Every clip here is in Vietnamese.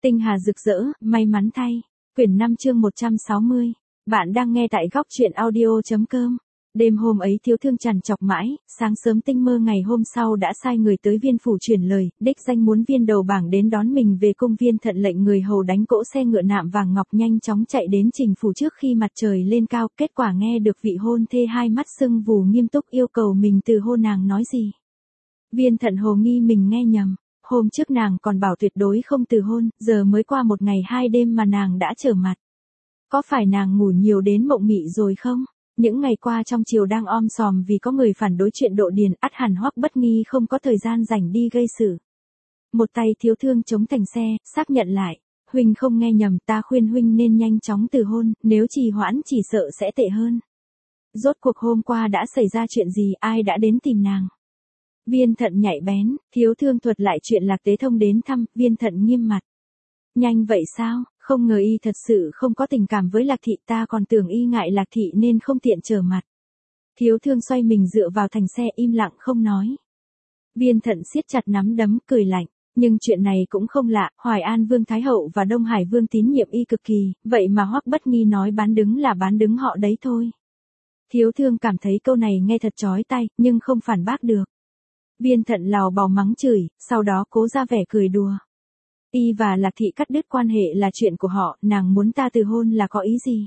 Tinh hà rực rỡ, may mắn thay. Quyển 5 chương 160. Bạn đang nghe tại góc truyện audio.com. Đêm hôm ấy Thiếu Thương trằn trọc mãi, sáng sớm Tinh Mơ ngày hôm sau đã sai người tới Viên phủ truyền lời, đích danh muốn Viên đầu bảng đến đón mình về cung. Viên thận lệnh người hầu đánh cỗ xe ngựa nạm vàng ngọc nhanh chóng chạy đến Trình phủ trước khi mặt trời lên cao. Kết quả nghe được vị hôn thê hai mắt sưng vù nghiêm túc yêu cầu mình từ hôn nàng nói gì. Viên thận hồ nghi mình nghe nhầm. Hôm trước nàng còn bảo tuyệt đối không từ hôn, giờ mới qua một ngày hai đêm mà nàng đã trở mặt. Có phải nàng ngủ nhiều đến mộng mị rồi không? Những ngày qua trong triều đang om sòm vì có người phản đối chuyện Độ Điền, ắt hẳn Hoắc Bất Nghi không có thời gian rảnh đi gây sự. Một tay Thiếu Thương chống thành xe, xác nhận lại, huynh không nghe nhầm, ta khuyên huynh nên nhanh chóng từ hôn, nếu trì hoãn chỉ sợ sẽ tệ hơn. Rốt cuộc hôm qua đã xảy ra chuyện gì, ai đã đến tìm nàng? Viên thận nhạy bén, Thiếu Thương thuật lại chuyện Lạc Tế Thông đến thăm. Viên thận nghiêm mặt. Nhanh vậy sao, không ngờ y thật sự không có tình cảm với Lạc Thị, ta còn tưởng y ngại Lạc Thị nên không tiện trở mặt. Thiếu Thương xoay mình dựa vào thành xe im lặng không nói. Viên thận siết chặt nắm đấm cười lạnh, nhưng chuyện này cũng không lạ, Hoài An Vương Thái Hậu và Đông Hải Vương tín nhiệm y cực kỳ, vậy mà Hoắc Bất Nghi nói bán đứng là bán đứng họ đấy thôi. Thiếu Thương cảm thấy câu này nghe thật chói tai, nhưng không phản bác được. Viên thận lào bào mắng chửi, sau đó cố ra vẻ cười đùa. Y và Lạc Thị cắt đứt quan hệ là chuyện của họ, nàng muốn ta từ hôn là có ý gì?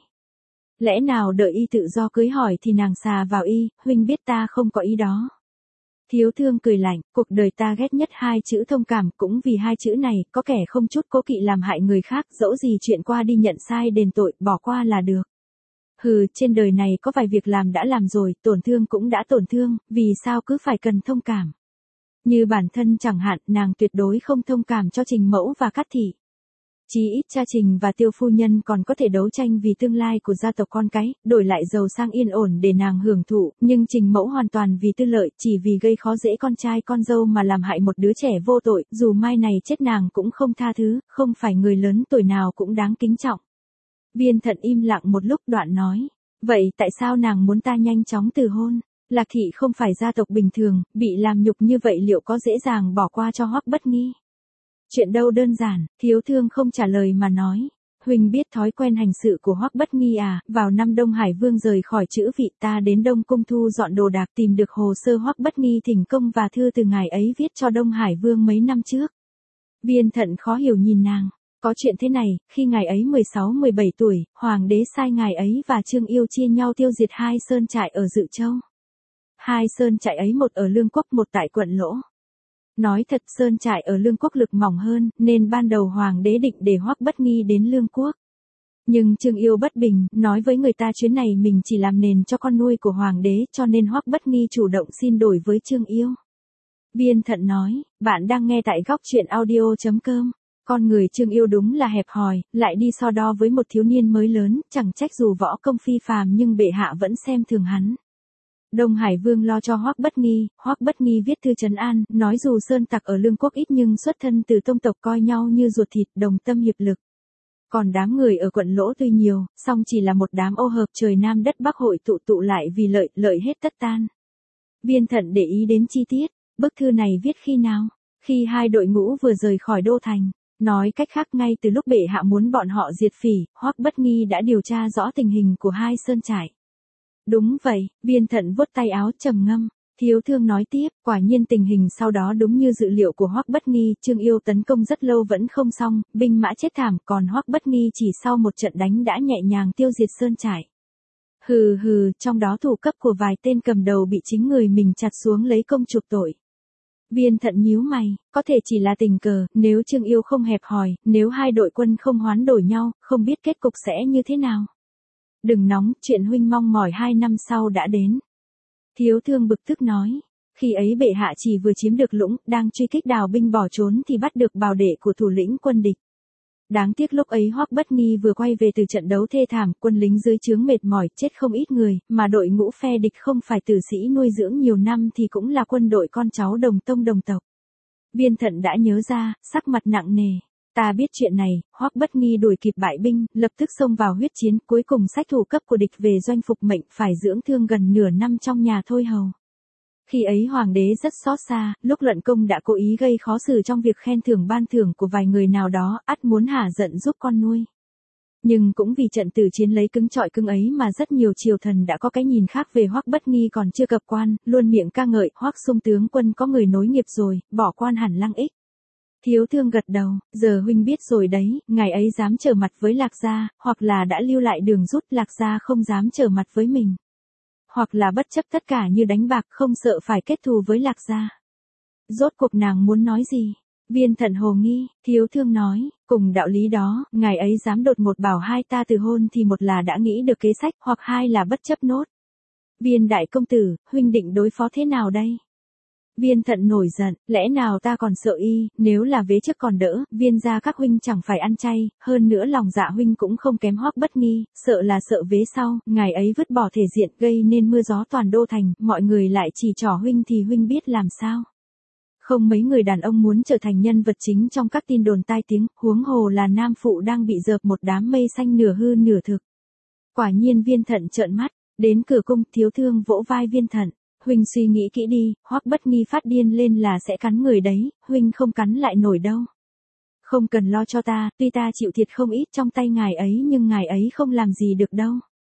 Lẽ nào đợi y tự do cưới hỏi thì nàng xà vào y, huynh biết ta không có ý đó. Thiếu Thương cười lạnh, cuộc đời ta ghét nhất hai chữ thông cảm, cũng vì hai chữ này, có kẻ không chút cố kỵ làm hại người khác, dẫu gì chuyện qua đi nhận sai đền tội, bỏ qua là được. Hừ, trên đời này có vài việc làm đã làm rồi, tổn thương cũng đã tổn thương, vì sao cứ phải cần thông cảm? Như bản thân chẳng hạn, nàng tuyệt đối không thông cảm cho Trình Mẫu và Cát Thị. Chí ít cha Trình và Tiêu phu nhân còn có thể đấu tranh vì tương lai của gia tộc con cái, đổi lại giàu sang yên ổn để nàng hưởng thụ, nhưng Trình Mẫu hoàn toàn vì tư lợi, chỉ vì gây khó dễ con trai con dâu mà làm hại một đứa trẻ vô tội, dù mai này chết nàng cũng không tha thứ, không phải người lớn tuổi nào cũng đáng kính trọng. Viên thận im lặng một lúc đoạn nói, vậy tại sao nàng muốn ta nhanh chóng từ hôn? Lạc Thị không phải gia tộc bình thường, bị làm nhục như vậy liệu có dễ dàng bỏ qua cho Hoắc Bất Nghi? Chuyện đâu đơn giản, Thiếu Thương không trả lời mà nói, huynh biết thói quen hành sự của Hoắc Bất Nghi à, vào năm Đông Hải Vương rời khỏi chữ vị ta đến Đông Cung thu dọn đồ đạc tìm được hồ sơ Hoắc Bất Nghi thỉnh công và thư từ ngài ấy viết cho Đông Hải Vương mấy năm trước. Viên thận khó hiểu nhìn nàng. Có chuyện thế này, khi ngài ấy 16-17 tuổi, hoàng đế sai ngài ấy và Trương Yêu chia nhau tiêu diệt hai sơn trại ở Dự Châu. Hai sơn trại ấy một ở Lương Quốc một tại quận Lỗ. Nói thật sơn trại ở Lương Quốc lực mỏng hơn, nên ban đầu hoàng đế định để Hoắc Bất Nghi đến Lương Quốc. Nhưng Trương Yêu bất bình, nói với người ta chuyến này mình chỉ làm nền cho con nuôi của hoàng đế, cho nên Hoắc Bất Nghi chủ động xin đổi với Trương Yêu. Viên thận nói, bạn đang nghe tại góc truyện audio.com. Con người Trương Yêu đúng là hẹp hòi, lại đi so đo với một thiếu niên mới lớn, chẳng trách dù võ công phi phàm nhưng bệ hạ vẫn xem thường hắn. Đông Hải Vương lo cho Hoắc Bất Nghi viết thư trấn an, nói dù sơn tặc ở Lương Quốc ít nhưng xuất thân từ tông tộc coi nhau như ruột thịt, đồng tâm hiệp lực. Còn đám người ở quận Lỗ tuy nhiều, song chỉ là một đám ô hợp trời Nam đất Bắc hội tụ lại vì lợi hết tất tan. Viên thận để ý đến chi tiết, bức thư này viết khi nào? Khi hai đội ngũ vừa rời khỏi đô thành. Nói cách khác ngay từ lúc bệ hạ muốn bọn họ diệt phỉ, Hoắc Bất Nghi đã điều tra rõ tình hình của hai sơn trại. Đúng vậy, viên thận vuốt tay áo trầm ngâm. Thiếu Thương nói tiếp, quả nhiên tình hình sau đó đúng như dự liệu của Hoắc Bất Nghi, Trương Yêu tấn công rất lâu vẫn không xong, binh mã chết thảm, còn Hoắc Bất Nghi chỉ sau một trận đánh đã nhẹ nhàng tiêu diệt sơn trại. Hừ, trong đó thủ cấp của vài tên cầm đầu bị chính người mình chặt xuống lấy công chuộc tội. Viên thận nhíu mày, có thể chỉ là tình cờ, nếu Trương Yêu không hẹp hòi, nếu hai đội quân không hoán đổi nhau, không biết kết cục sẽ như thế nào. Đừng nóng, chuyện huynh mong mỏi 2 năm sau đã đến. Thiếu Thương bực tức nói, khi ấy bệ hạ chỉ vừa chiếm được Lũng, đang truy kích đào binh bỏ trốn thì bắt được bào đệ của thủ lĩnh quân địch. Đáng tiếc lúc ấy Hoắc Bất Nghi vừa quay về từ trận đấu thê thảm, quân lính dưới trướng mệt mỏi, chết không ít người, mà đội ngũ phe địch không phải tử sĩ nuôi dưỡng nhiều năm thì cũng là quân đội con cháu đồng tông đồng tộc. Viên thận đã nhớ ra, sắc mặt nặng nề. Ta biết chuyện này, Hoắc Bất Nghi đuổi kịp bại binh, lập tức xông vào huyết chiến, cuối cùng sách thủ cấp của địch về doanh phục mệnh phải dưỡng thương gần nửa năm trong nhà thôi hầu. Khi ấy hoàng đế rất xót xa, lúc luận công đã cố ý gây khó xử trong việc khen thưởng ban thưởng của vài người nào đó, ắt muốn hả giận giúp con nuôi. Nhưng cũng vì trận tử chiến lấy cứng trọi cứng ấy mà rất nhiều triều thần đã có cái nhìn khác về Hoắc Bất Nghi còn chưa cập quan, luôn miệng ca ngợi, Hoắc Xung tướng quân có người nối nghiệp rồi, bỏ quan hẳn Lăng Ích. Thiếu Thương gật đầu, giờ huynh biết rồi đấy, ngài ấy dám trở mặt với Lạc gia, hoặc là đã lưu lại đường rút Lạc gia không dám trở mặt với mình. Hoặc là bất chấp tất cả như đánh bạc không sợ phải kết thù với Lạc gia. Rốt cuộc nàng muốn nói gì? Viên Thận hồ nghi, Thiếu Thương nói, cùng đạo lý đó, ngài ấy dám đột một bảo hai ta từ hôn thì một là đã nghĩ được kế sách, hoặc hai là bất chấp nốt. Viên đại công tử, huynh định đối phó thế nào đây? Viên Thận nổi giận, lẽ nào ta còn sợ y, nếu là vế trước còn đỡ, viên gia các huynh chẳng phải ăn chay, hơn nữa lòng dạ huynh cũng không kém Hoắc Bất Nghi, sợ là sợ vế sau, ngài ấy vứt bỏ thể diện gây nên mưa gió toàn đô thành, mọi người lại chỉ trỏ huynh thì huynh biết làm sao. Không mấy người đàn ông muốn trở thành nhân vật chính trong các tin đồn tai tiếng, huống hồ là nam phụ đang bị dợp một đám mây xanh nửa hư nửa thực. Quả nhiên Viên Thận trợn mắt, đến cửa cung, Thiếu Thương vỗ vai Viên Thận. Huynh suy nghĩ kỹ đi, Hoắc Bất Nghi phát điên lên là sẽ cắn người đấy, huynh không cắn lại nổi đâu. Không cần lo cho ta, tuy ta chịu thiệt không ít trong tay ngài ấy nhưng ngài ấy không làm gì được đâu.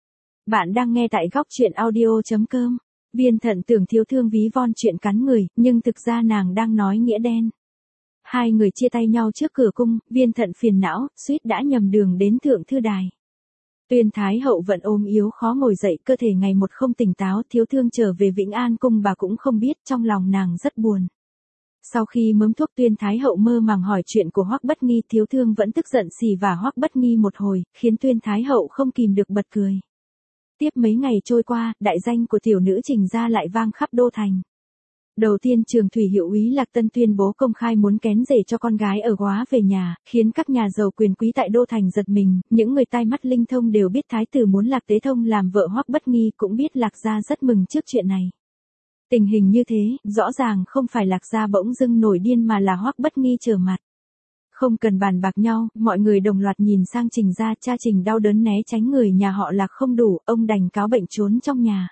Bạn đang nghe tại góc truyện audio.com. Viên Thận tưởng Thiếu Thương ví von chuyện cắn người, nhưng thực ra nàng đang nói nghĩa đen. Hai người chia tay nhau trước cửa cung, Viên Thận phiền não, suýt đã nhầm đường đến Thượng Thư Đài. Tuyên Thái hậu vẫn ốm yếu khó ngồi dậy, cơ thể ngày một không tỉnh táo, Thiếu Thương trở về Vĩnh An cung bà cũng không biết, trong lòng nàng rất buồn. Sau khi mớm thuốc Tuyên Thái hậu mơ màng hỏi chuyện của Hoắc Bất Nghi, Thiếu Thương vẫn tức giận xì vả Hoắc Bất Nghi một hồi, khiến Tuyên Thái hậu không kìm được bật cười. Tiếp mấy ngày trôi qua, đại danh của tiểu nữ Trình gia lại vang khắp đô thành. Đầu tiên Trường Thủy hiệu úy Lạc Tân tuyên bố công khai muốn kén rể cho con gái ở Góa về nhà, khiến các nhà giàu quyền quý tại đô thành giật mình, những người tai mắt linh thông đều biết thái tử muốn Lạc Tế Thông làm vợ Hoắc Bất Nghi, cũng biết Lạc gia rất mừng trước chuyện này. Tình hình như thế, rõ ràng không phải Lạc gia bỗng dưng nổi điên mà là Hoắc Bất Nghi trở mặt. Không cần bàn bạc nhau, mọi người đồng loạt nhìn sang Trình gia, cha Trình đau đớn né tránh người nhà họ Lạc không đủ, ông đành cáo bệnh trốn trong nhà.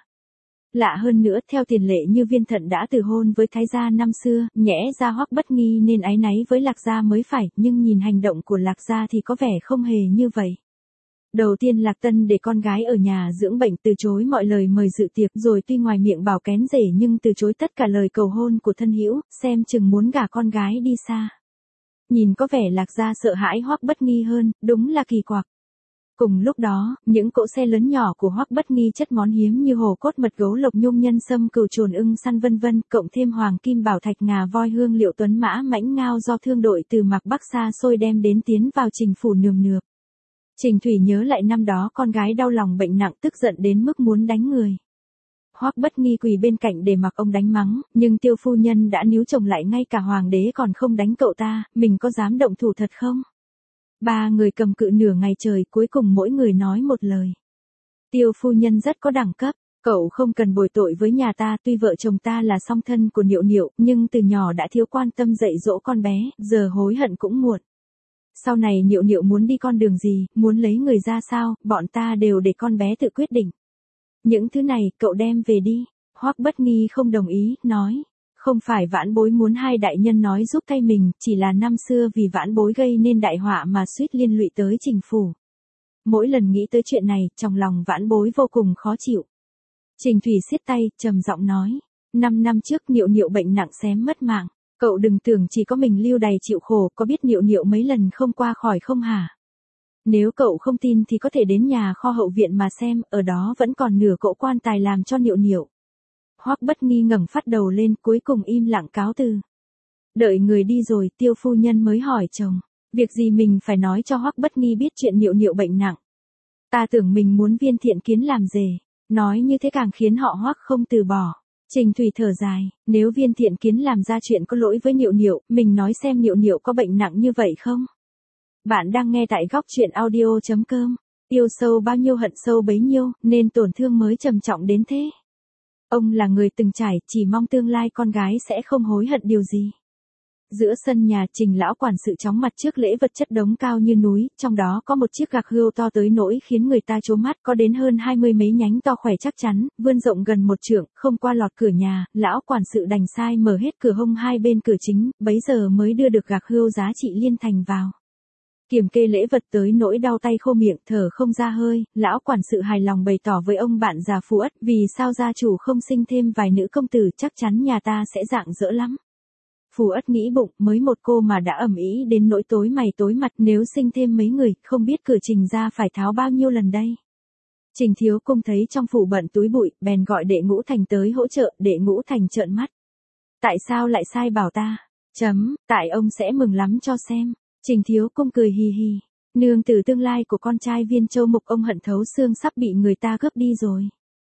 Lạ hơn nữa, theo tiền lệ như Viên Thận đã từ hôn với Thái gia năm xưa, nhẽ ra Hoắc Bất Nghi nên áy náy với Lạc gia mới phải, nhưng nhìn hành động của Lạc gia thì có vẻ không hề như vậy. Đầu tiên Lạc Tân để con gái ở nhà dưỡng bệnh, từ chối mọi lời mời dự tiệc, rồi tuy ngoài miệng bảo kén rể nhưng từ chối tất cả lời cầu hôn của thân hữu, xem chừng muốn gả con gái đi xa. Nhìn có vẻ Lạc gia sợ hãi Hoắc Bất Nghi hơn, đúng là kỳ quặc. Cùng lúc đó, những cỗ xe lớn nhỏ của Hoắc Bất Nghi chất món hiếm như hổ cốt mật gấu lộc nhung nhân sâm cừu trồn ưng săn vân vân, cộng thêm hoàng kim bảo thạch ngà voi hương liệu tuấn mã mãnh ngao do thương đội từ Mạc Bắc xa xôi đem đến tiến vào Trình phủ nườm nượp. Trình Thủy nhớ lại năm đó con gái đau lòng bệnh nặng tức giận đến mức muốn đánh người. Hoắc Bất Nghi quỳ bên cạnh để mặc ông đánh mắng, nhưng Tiêu phu nhân đã níu chồng lại, ngay cả hoàng đế còn không đánh cậu ta, mình có dám động thủ thật không? Ba người cầm cự nửa ngày trời, cuối cùng mỗi người nói một lời. Tiêu phu nhân rất có đẳng cấp, cậu không cần bồi tội với nhà ta, tuy vợ chồng ta là song thân của Niệu Niệu, nhưng từ nhỏ đã thiếu quan tâm dạy dỗ con bé, giờ hối hận cũng muộn. Sau này Niệu Niệu muốn đi con đường gì, muốn lấy người ra sao, bọn ta đều để con bé tự quyết định. Những thứ này cậu đem về đi. Hoắc Bất Nghi không đồng ý, nói. Không phải vãn bối muốn hai đại nhân nói giúp thay mình, chỉ là năm xưa vì vãn bối gây nên đại họa mà suýt liên lụy tới Trình phủ. Mỗi lần nghĩ tới chuyện này, trong lòng vãn bối vô cùng khó chịu. Trình Thủy siết tay, trầm giọng nói. 5 năm trước Niệu Niệu bệnh nặng xém mất mạng. Cậu đừng tưởng chỉ có mình lưu đày chịu khổ, có biết Niệu Niệu mấy lần không qua khỏi không hả? Nếu cậu không tin thì có thể đến nhà kho hậu viện mà xem, ở đó vẫn còn nửa cỗ quan tài làm cho Niệu Niệu. Hoắc Bất Nghi ngẩng phát đầu lên, cuối cùng im lặng cáo từ. Đợi người đi rồi, Tiêu phu nhân mới hỏi chồng, việc gì mình phải nói cho Hoắc Bất Nghi biết chuyện Niệu Niệu bệnh nặng. Ta tưởng mình muốn Viên Thiện Kiến làm rể, nói như thế càng khiến họ Hoắc không từ bỏ. Trình Thủy thở dài, nếu Viên Thiện Kiến làm ra chuyện có lỗi với Niệu Niệu, mình nói xem Niệu Niệu có bệnh nặng như vậy không? Bạn đang nghe tại góc truyện audio.com. Yêu sâu bao nhiêu hận sâu bấy nhiêu, nên tổn thương mới trầm trọng đến thế. Ông là người từng trải, chỉ mong tương lai con gái sẽ không hối hận điều gì. Giữa sân nhà, Trình lão quản sự chóng mặt trước lễ vật chất đống cao như núi, trong đó có một chiếc gạc hươu to tới nỗi khiến người ta trố mắt, có đến hơn 20 mấy nhánh to khỏe chắc chắn, vươn rộng gần một trượng, không qua lọt cửa nhà, lão quản sự đành sai mở hết cửa hông hai bên cửa chính, bấy giờ mới đưa được gạc hươu giá trị liên thành vào. Kiểm kê lễ vật tới nỗi đau tay khô miệng thở không ra hơi, lão quản sự hài lòng bày tỏ với ông bạn già Phú Ất, vì sao gia chủ không sinh thêm vài nữ công tử, chắc chắn nhà ta sẽ rạng rỡ lắm. Phù Ất nghĩ bụng, mới một cô mà đã ầm ĩ đến nỗi tối mày tối mặt, nếu sinh thêm mấy người, không biết cửa Trình ra phải tháo bao nhiêu lần đây. Trình Thiếu Cung thấy trong phủ bận túi bụi, bèn gọi Đệ Ngũ Thành tới hỗ trợ, Đệ Ngũ Thành trợn mắt. Tại sao lại sai bảo ta? Tại ông sẽ mừng lắm cho xem. Trình Thiếu Cung cười hì hì. Nương tử tương lai của con trai Viên Châu Mục ông hận thấu xương sắp bị người ta cướp đi rồi.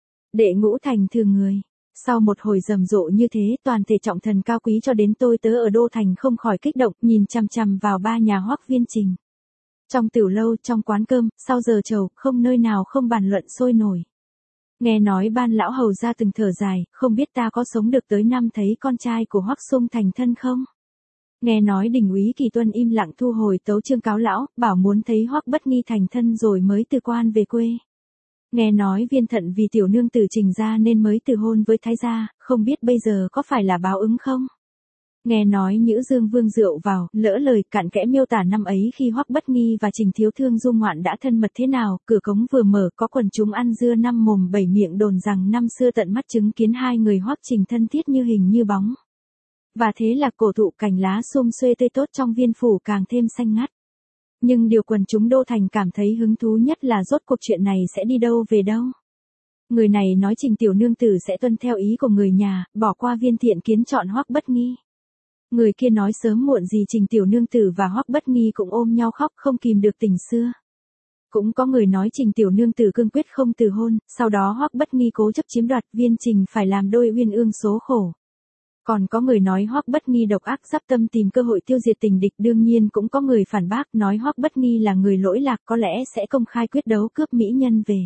Đệ Ngũ Thành thương người. Sau một hồi rầm rộ như thế, toàn thể trọng thần cao quý cho đến tôi tớ ở Đô Thành không khỏi kích động, nhìn chằm chằm vào ba nhà Hoắc Viên Trình. Trong tiểu lâu, trong quán cơm, sau giờ trầu, không nơi nào không bàn luận sôi nổi. Nghe nói ban lão hầu ra từng thở dài, không biết ta có sống được tới năm thấy con trai của Hoắc Sung thành thân không? Nghe nói Đình úy Kỳ Tuân im lặng thu hồi tấu chương cáo lão, bảo muốn thấy Hoắc Bất Nghi thành thân rồi mới từ quan về quê. Nghe nói Viên Thận vì tiểu nương tử Trình ra nên mới từ hôn với thái gia, không biết bây giờ có phải là báo ứng không? Nghe nói Nhữ Dương Vương rượu vào, lỡ lời cặn kẽ miêu tả năm ấy khi Hoắc Bất Nghi và Trình Thiếu Thương du ngoạn đã thân mật thế nào, cửa cống vừa mở có quần chúng ăn dưa năm mồm bảy miệng đồn rằng năm xưa tận mắt chứng kiến hai người Hoắc Trình thân thiết như hình như bóng. Và thế là cổ thụ cành lá sum xuê tươi tốt trong viên phủ càng thêm xanh ngắt. Nhưng điều quần chúng Đô Thành cảm thấy hứng thú nhất là rốt cuộc chuyện này sẽ đi đâu về đâu. Người này nói Trình tiểu nương tử sẽ tuân theo ý của người nhà, bỏ qua Viên Thiện Kiến chọn Hoắc Bất Nghi. Người kia nói sớm muộn gì Trình tiểu nương tử và Hoắc Bất Nghi cũng ôm nhau khóc không kìm được tình xưa. Cũng có người nói Trình tiểu nương tử cương quyết không từ hôn, sau đó Hoắc Bất Nghi cố chấp chiếm đoạt, Viên Trình phải làm đôi uyên ương số khổ. Còn có người nói Hoắc Bất Nghi độc ác dắp tâm tìm cơ hội tiêu diệt tình địch, đương nhiên cũng có người phản bác nói Hoắc Bất Nghi là người lỗi lạc, có lẽ sẽ công khai quyết đấu cướp mỹ nhân về.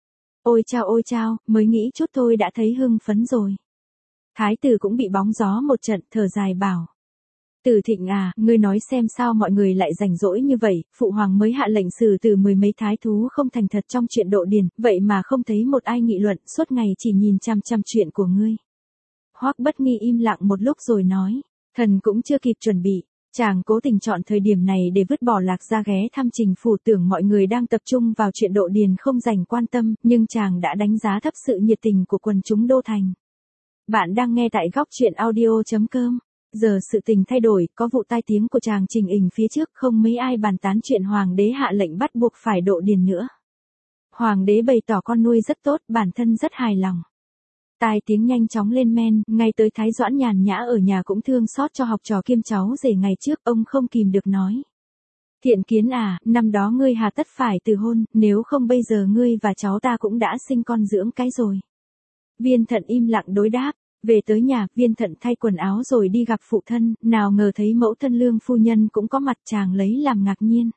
Ôi chao, mới nghĩ chút thôi đã thấy hưng phấn rồi. Thái tử cũng bị bóng gió một trận, thở dài bảo. Từ Thịnh à, ngươi nói xem sao mọi người lại rảnh rỗi như vậy, phụ hoàng mới hạ lệnh xử từ mười mấy thái thú không thành thật trong chuyện độ điền, vậy mà không thấy một ai nghị luận, suốt ngày chỉ nhìn chăm chăm chuyện của ngươi. Hoắc Bất Nghi im lặng một lúc rồi nói, thần cũng chưa kịp chuẩn bị, chàng cố tình chọn thời điểm này để vứt bỏ Lạc Gia ghé thăm Trình phủ, tưởng mọi người đang tập trung vào chuyện độ điền không dành quan tâm, nhưng chàng đã đánh giá thấp sự nhiệt tình của quần chúng Đô Thành. Bạn đang nghe tại góc truyện audio.com. Giờ sự tình thay đổi, có vụ tai tiếng của chàng Trình Ình phía trước, không mấy ai bàn tán chuyện hoàng đế hạ lệnh bắt buộc phải độ điền nữa. Hoàng đế bày tỏ con nuôi rất tốt, bản thân rất hài lòng. Tai tiếng nhanh chóng lên men, ngay tới Thái Doãn nhàn nhã ở nhà cũng thương xót cho học trò kiêm cháu rể ngày trước, ông không kìm được nói. Thiện Kiến à, năm đó ngươi hà tất phải từ hôn, nếu không bây giờ ngươi và cháu ta cũng đã sinh con dưỡng cái rồi. Viên Thận im lặng đối đáp. Về tới nhà, Viên Thận thay quần áo rồi đi gặp phụ thân, nào ngờ thấy mẫu thân Lương phu nhân cũng có mặt, chàng lấy làm ngạc nhiên.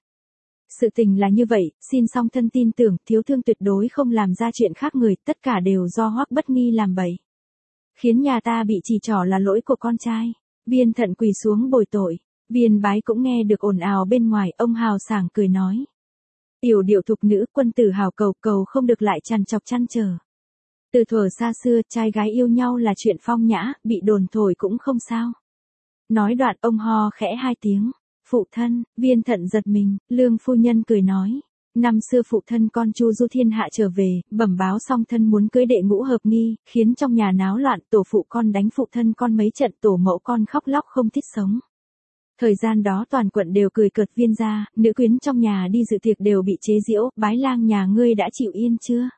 Sự tình là như vậy, xin song thân tin tưởng, Thiếu Thương tuyệt đối không làm ra chuyện khác người, tất cả đều do Hoắc Bất Nghi làm bậy. Khiến nhà ta bị chỉ trỏ là lỗi của con trai. Viên Thận quỳ xuống bồi tội. Viên Bái cũng nghe được ồn ào bên ngoài, ông hào sảng cười nói. Yểu điệu thục nữ, quân tử hào cầu không được lại trằn trọc trăn trở. Từ thuở xa xưa, trai gái yêu nhau là chuyện phong nhã, bị đồn thổi cũng không sao. Nói đoạn ông ho khẽ hai tiếng. Phụ thân, Viên Thận giật mình, Lương phu nhân cười nói. Năm xưa phụ thân con Chu du thiên hạ trở về, bẩm báo song thân muốn cưới Đệ Ngũ Hợp Nghi, khiến trong nhà náo loạn, tổ phụ con đánh phụ thân con mấy trận, tổ mẫu con khóc lóc không thích sống. Thời gian đó toàn quận đều cười cợt Viên gia, nữ quyến trong nhà đi dự tiệc đều bị chế giễu, Bái lang nhà ngươi đã chịu yên chưa?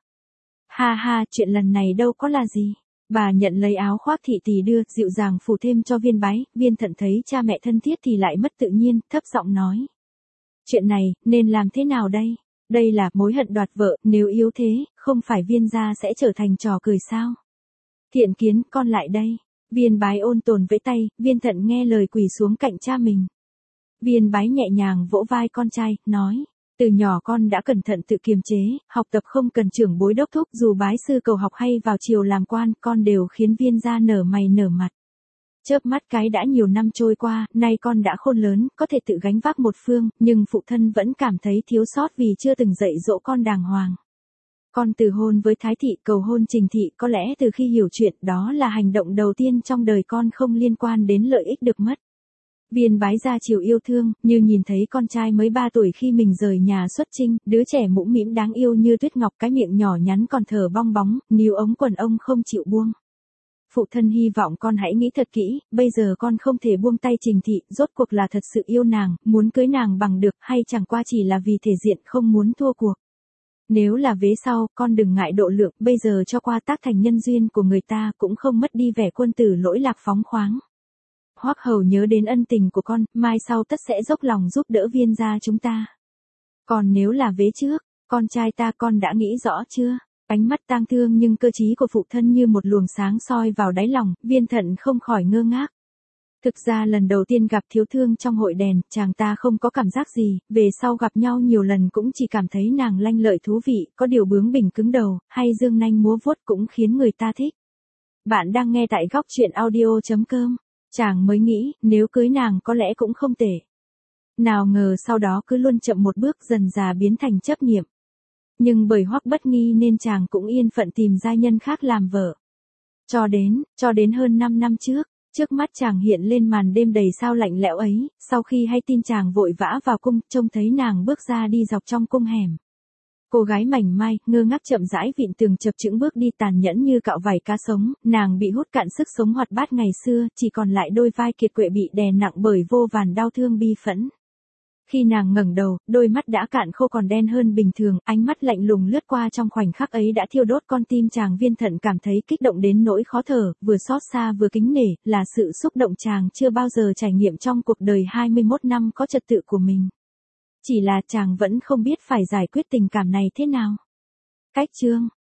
Ha, chuyện lần này đâu có là gì. Bà nhận lấy áo khoác thị tỷ đưa, dịu dàng phủ thêm cho Viên Bái, Viên Thận thấy cha mẹ thân thiết thì lại mất tự nhiên, thấp giọng nói. Chuyện này, nên làm thế nào đây? Đây là mối hận đoạt vợ, nếu yếu thế, không phải Viên gia sẽ trở thành trò cười sao? Thiện Kiến, con lại đây. Viên Bái ôn tồn vẫy tay, Viên Thận nghe lời quỳ xuống cạnh cha mình. Viên Bái nhẹ nhàng vỗ vai con trai, nói. Từ nhỏ con đã cẩn thận tự kiềm chế, học tập không cần trưởng bối đốc thúc, dù bái sư cầu học hay vào triều làm quan, con đều khiến Viên gia nở mày nở mặt. Chớp mắt cái đã nhiều năm trôi qua, nay con đã khôn lớn, có thể tự gánh vác một phương, nhưng phụ thân vẫn cảm thấy thiếu sót vì chưa từng dạy dỗ con đàng hoàng. Con từ hôn với Thái Thị, cầu hôn Trình Thị, có lẽ từ khi hiểu chuyện, đó là hành động đầu tiên trong đời con không liên quan đến lợi ích được mất. Viên bái ra chiều yêu thương, như nhìn thấy con trai mới 3 tuổi khi mình rời nhà xuất chinh, đứa trẻ mũm mĩm đáng yêu như tuyết ngọc, cái miệng nhỏ nhắn còn thở bong bóng, níu ống quần ông không chịu buông. Phụ thân hy vọng con hãy nghĩ thật kỹ, bây giờ con không thể buông tay Trình Thị, rốt cuộc là thật sự yêu nàng, muốn cưới nàng bằng được, hay chẳng qua chỉ là vì thể diện không muốn thua cuộc. Nếu là vế sau, con đừng ngại độ lượng, bây giờ cho qua tác thành nhân duyên của người ta cũng không mất đi vẻ quân tử lỗi lạc phóng khoáng. Hoắc hầu nhớ đến ân tình của con, mai sau tất sẽ dốc lòng giúp đỡ Viên gia chúng ta. Còn nếu là vế trước, con trai ta con đã nghĩ rõ chưa? Ánh mắt tang thương nhưng cơ trí của phụ thân như một luồng sáng soi vào đáy lòng, Viên Thận không khỏi ngơ ngác. Thực ra lần đầu tiên gặp Thiếu Thương trong hội đèn, chàng ta không có cảm giác gì, về sau gặp nhau nhiều lần cũng chỉ cảm thấy nàng lanh lợi thú vị, có điều bướng bỉnh cứng đầu, hay dương nanh múa vuốt cũng khiến người ta thích. Bạn đang nghe tại góc truyện audio.com. Chàng mới nghĩ, nếu cưới nàng có lẽ cũng không tệ. Nào ngờ sau đó cứ luôn chậm một bước dần dà biến thành chấp niệm. Nhưng bởi Hoắc bất nghi nên chàng cũng yên phận tìm giai nhân khác làm vợ. Cho đến hơn 5 năm trước mắt chàng hiện lên màn đêm đầy sao lạnh lẽo ấy, sau khi hay tin chàng vội vã vào cung, trông thấy nàng bước ra đi dọc trong cung hẻm. Cô gái mảnh mai, ngơ ngác chậm rãi vịn tường chập chững bước đi tàn nhẫn như cạo vảy cá sống, nàng bị hút cạn sức sống hoạt bát ngày xưa, chỉ còn lại đôi vai kiệt quệ bị đè nặng bởi vô vàn đau thương bi phẫn. Khi nàng ngẩng đầu, đôi mắt đã cạn khô còn đen hơn bình thường, ánh mắt lạnh lùng lướt qua trong khoảnh khắc ấy đã thiêu đốt con tim chàng. Viên Thận cảm thấy kích động đến nỗi khó thở, vừa xót xa vừa kính nể, là sự xúc động chàng chưa bao giờ trải nghiệm trong cuộc đời 21 năm có trật tự của mình. Chỉ là chàng vẫn không biết phải giải quyết tình cảm này thế nào. Cách chương